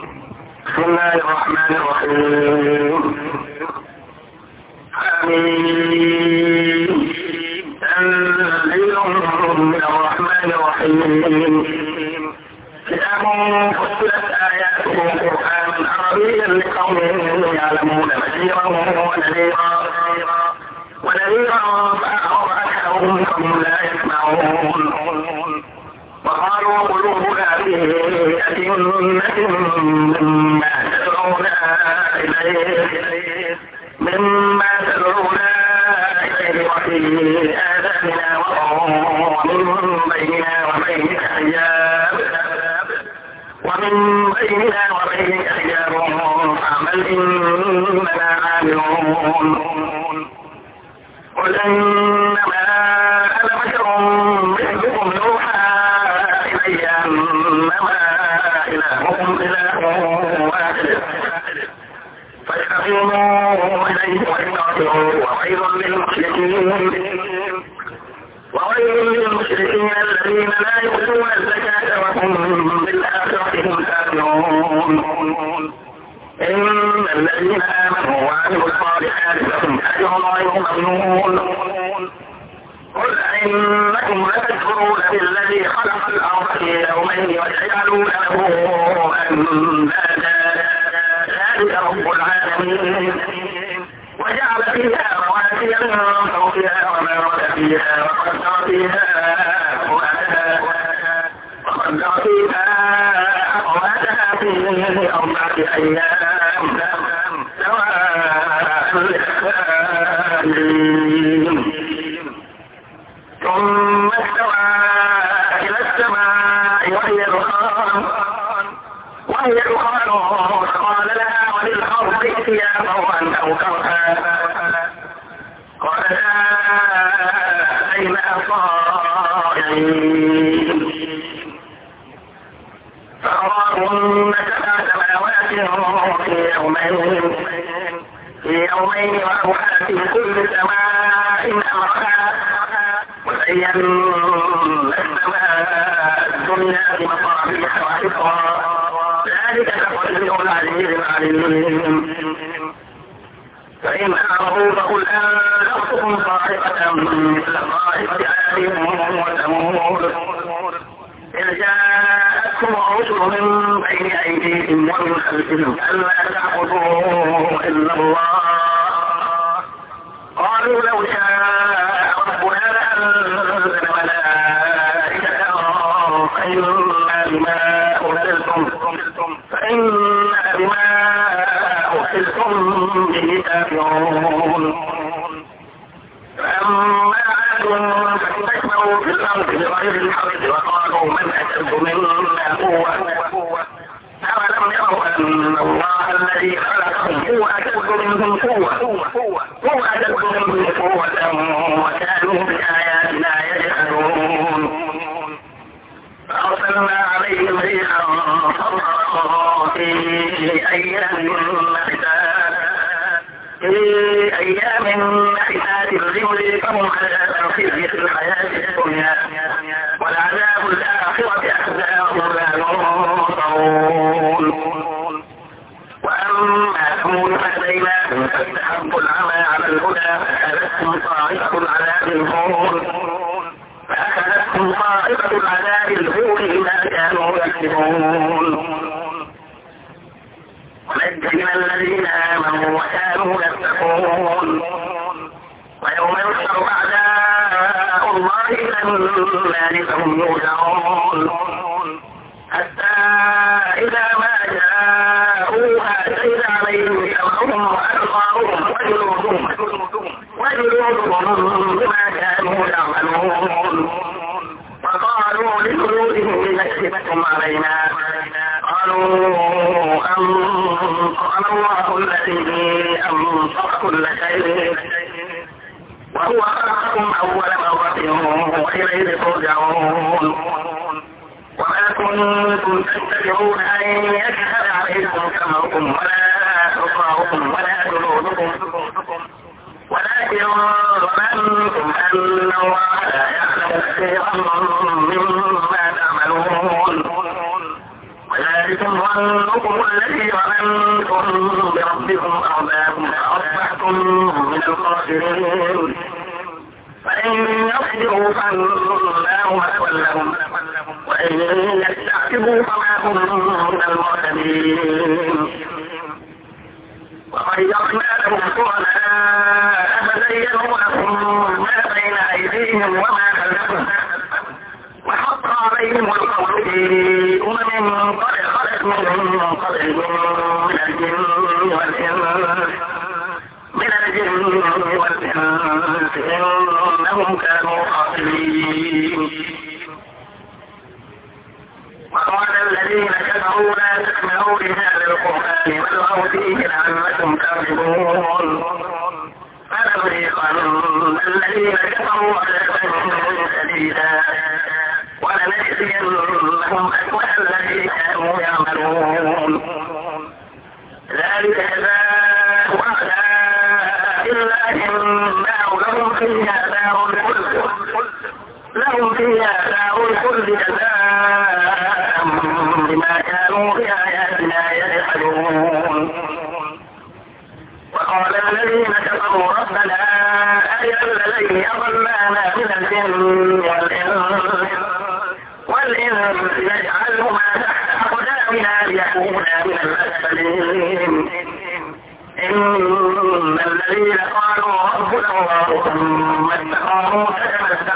بسم الله الرحمن الرحيم. آمين. تنزيل من الرحمن الرحيم. كتاب فصلت آياته قرآنا عربيا لقوم يعلمون بشيرا ونذيرا فأعرض أكثرهم فهم لا يسمعون. وقالوا قلوبنا في أكنة مما تدعونا إليه وفي آذاننا وقر ومن بيننا وبينك حجاب فاعمل إننا عاملون. قل إنما أنا بشر مثلكم يوحى إلي أنما إلهكم إله واحد فاستقيموا إليه واستغفروه. وويل للمشركين الذين لا يؤتون الزكاة وهم بالآخرة هم كافرون. إن الذين آمنوا وعملوا الصالحات لهم أجر غير ممنون. قل إنكم لتكفرون بالذي خلق الأرض في يومين وتجعلون له أندادا ذلك رب العالمين. وجعل فيها رواسي من فوقها وبارك فيها وقدر فيها أقواتها في 4 أيام سواء للسائلين. ثم استوى إلى السماء وهي دخان قال لها وللأرض ائتيا طوعا أو كرها قالتا أتينا طائعين. فأراهن 7 سماوات في يومين وأوحى في كل سماء أمرها وزينا السماء الدنيا بمصابيح وحفظا ذلك تقدير العزيز العليم. فإن أعرضوا فقل أنذرتكم صاعقة مثل صاعقة عاد وثمود إذ جاءتكم الرسل من بين أيديهم ومن خلفهم ألا تعبدوا إلا الله قالوا لو شاء ربنا لأنزل ملائكة فإنا بما أرسلتم به كافرون. فأما عاد فاستكبروا في الأرض بغير الحق وقالوا من أشد منا قوة أولم يروا أن الله الذي خلقهم هو أشد منهم قوة وكانوا بآياتنا يجحدون. فأرسلنا عليهم ريحا صرصرا في أيام نحسات لنذيقهم عذاب الخزي في الحياة الدنيا والعذاب الآخرة أخزى وهم لا ينصرون. وأما ثمود فهديناهم فاستحبوا العمى على الهدى فأخذتهم صاعقة العذاب الهون بما كانوا يكسبون. ونجينا الذين آمنوا وكانوا يتقون. ويوم يحشر أعداء الله إلى النار فهم يوزعون حتى إذا ما جاءوها شهد عليهم سمعهم وأبصارهم وجلودهم بما كانوا يعملون. وقالوا لجلودهم لنكتبكم علينا قالوا أنطقنا الله الذي أنطق كل شيء وهو خلقكم أول مرة وإليه ترجعون. وما كنتم تستطيعون أن يشهد عليكم سمعكم ولا أبصاركم ولا جلودكم ولكن ظننتم أن الله لا يعلم كثيرا مما تعملون. وذلكم ظنكم الذي ظننتم بربكم أرداكم فأصبحتم من الخاسرين فإن يصبروا فالنار مثوى لهم وإن يستعتبوا فما هم من المعتدين وخيرنا لهم شركاء فزينوا لهم ما بين أيديهم وما خلفهم وحق عليهم القول في قد خلت من قبلهم من الجن والإنس إنهم كانوا خاسرين وقال الذين كفروا لا تسمعوا لهذا القرآن والغوا فيه لعلكم تغلبون فلنذيقن الذين كفروا عذابا شديدا ولنجزينهم أسوأ الذي كانوا يعملون ذلك جزاء أعداء الله النار لهم فيها دار الخلد جزاء بما كانوا بآياتنا يجحدون وقال الذين كفروا ربنا أرنا الذين أضلانا من الجن والإنس يجعلهما تحت أقدامنا ليكونا من الأسفلين إن الذين قالوا ربنا الله ثم استقاموا تتنزل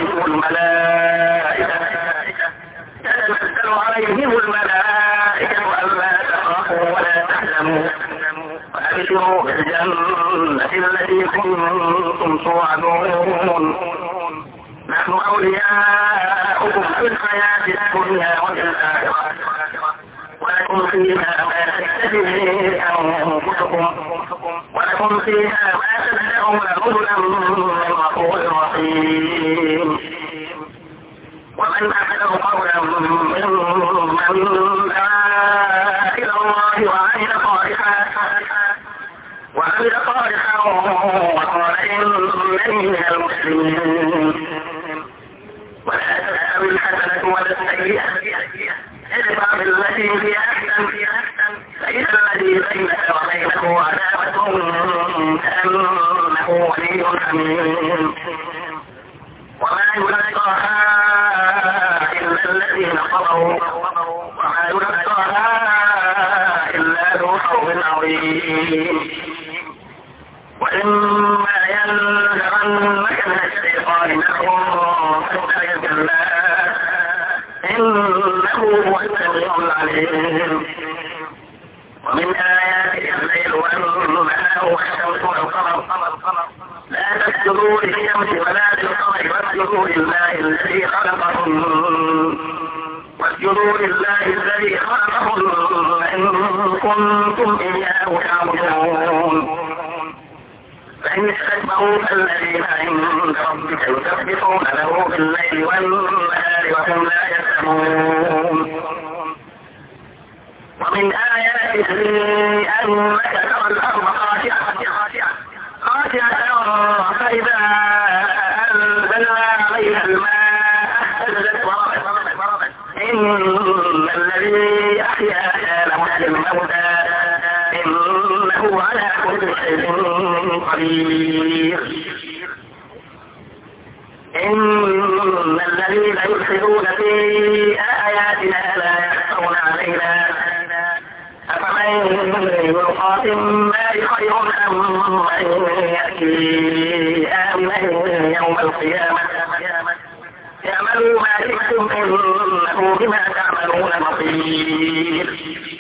عليهم الملائكة ألا تخافوا ولا تحزنوا وأبشروا بالجنة التي كنتم توعدون نحن أولياؤكم في الحياة الدنيا وفي الآخرة ولكم فيها ما تشتهي أنفسكم ولكم فيها ما تدعون نزلا من غفور رحيم ومن أحسن قولا ممن دعا إلى الله وعمل صالحا وقال إنني من المسلمين ولا تستوي الحسنة ولا السيئة ادفع بالتي هي أحسن فإذا الذي بينك وبينه عداوة كأنه ولي حميم وما يلقاها إلا الذين صبروا وما يلقاها إلا ذو حظ عظيم وإما ينزغنك من الشيطان نزغ فاستعذ بالله إنه هو السميع العليم ومن آياته الليل والنهار والشمس والقمر لا تسجدوا للشمس ولا للقمر واسجدوا لله الذي خلقهن إن كنتم إياه تعبدون فإن استكبروا فالذين عند ربك يسبحون له بالليل والنهار وهم لا يسمعون ومن آياته أنك ترى الأرض خاشعة فإذا أنزلنا عليها الماء اهتزت وربت إن الذي أحياها لمحيي الموتى إنه على كل شيء قدير إن الذين يلحدون في آياتنا لا يخفون علينا أفمن يلقى في النار خير أم من يأتي آمنا يوم القيامة اعملوا ما شئتم إنه بما تعملون بصير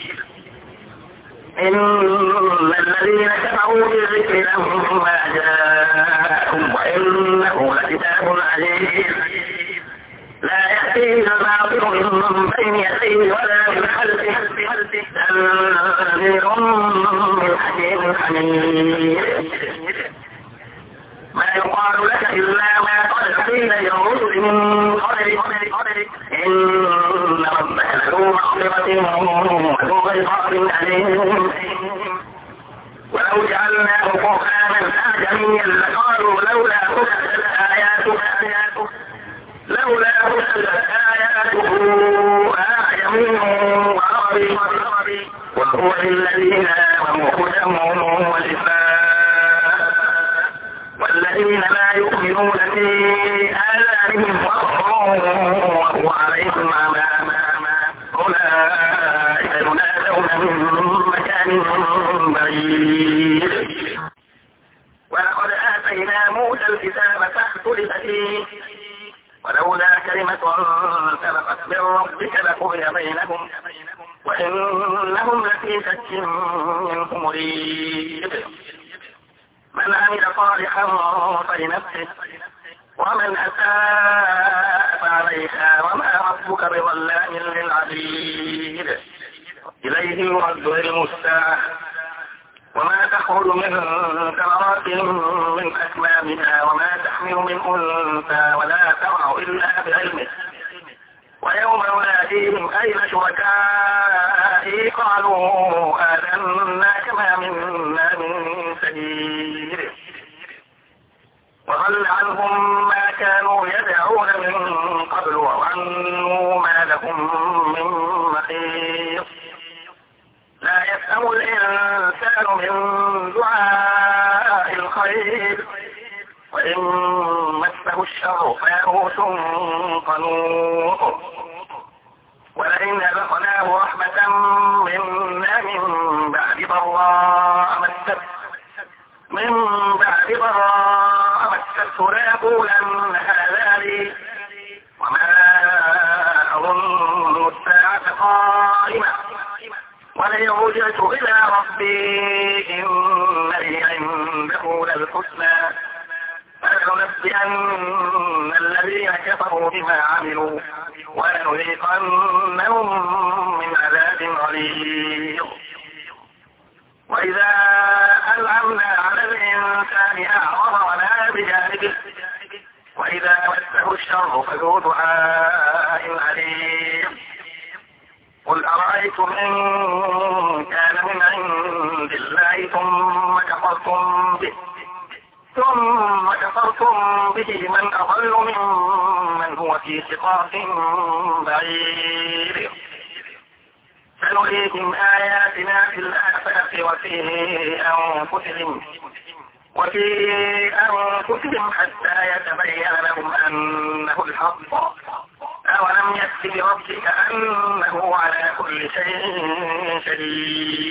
إن الذين كفروا بالذكر لما جاءهم وإنه لكتاب عزيز لا يأتيه الباطل من بين يديه ولا من خلفه تنزيل من حكيم حميد ما يقال لك إلا ما قد قيل للرسل من قبلك إن ربك له مغفرة وذو عقاب أليم ولو جعلناه قرآنا أعجميا لقالوا لولا فصلت آياته أعجمي وعربي هو للذين آمنوا هدى وشفاء والذين لا يؤمنون في آذانهم وقر وهو عليهم عمى أولئك ينادون من مكان بعيد. ولقد آتينا موسى الكتاب فاختلف فيه ولولا كلمة سبقت من ربك لقضي بينهم وإنهم لفي شك منه مريب. من عمل صالحا فلنفسه ومن أساء فعليها وما ربك بظلام للعبيد. إليه يرد علم الساعة وما تخرج من ثمرات من أكمامها وما تحمل من أنثى ولا تضع إلا بعلمه. ويوم يناديهم أين شركائي قالوا آذناك ما منا من سبيل وضل عنهم ما كانوا يدعون من قبل وظنوا ما لهم من محيص. لا يفهم الإنسان من دعاء الخير وإن مسه الشر فيئوس قنوط. ولئن أذقناه رحمة منا من بعد ضراء مسته ليقولن هذا لي وما أظن الساعة قائمة ولئن رجعت إلى ربي إن لي عنده للحسنى فلننبئن الذين كفروا بما عملوا ولنذيقنهم من عذاب غليظ. وإذا أنعمنا على الإنسان أعرض ونأى بجانبه وإذا مسه الشر فذو دعاء عليم. قل أرأيتم إن كان من عند الله ثم كفرتم به من أضل ممن هو في شقاق بعيد. سنريكم آياتنا في الآفاق وفي أنفسهم حتى يتبين لهم أنه الحق. أولم يكف بربك أنه على كل شيء شهيد.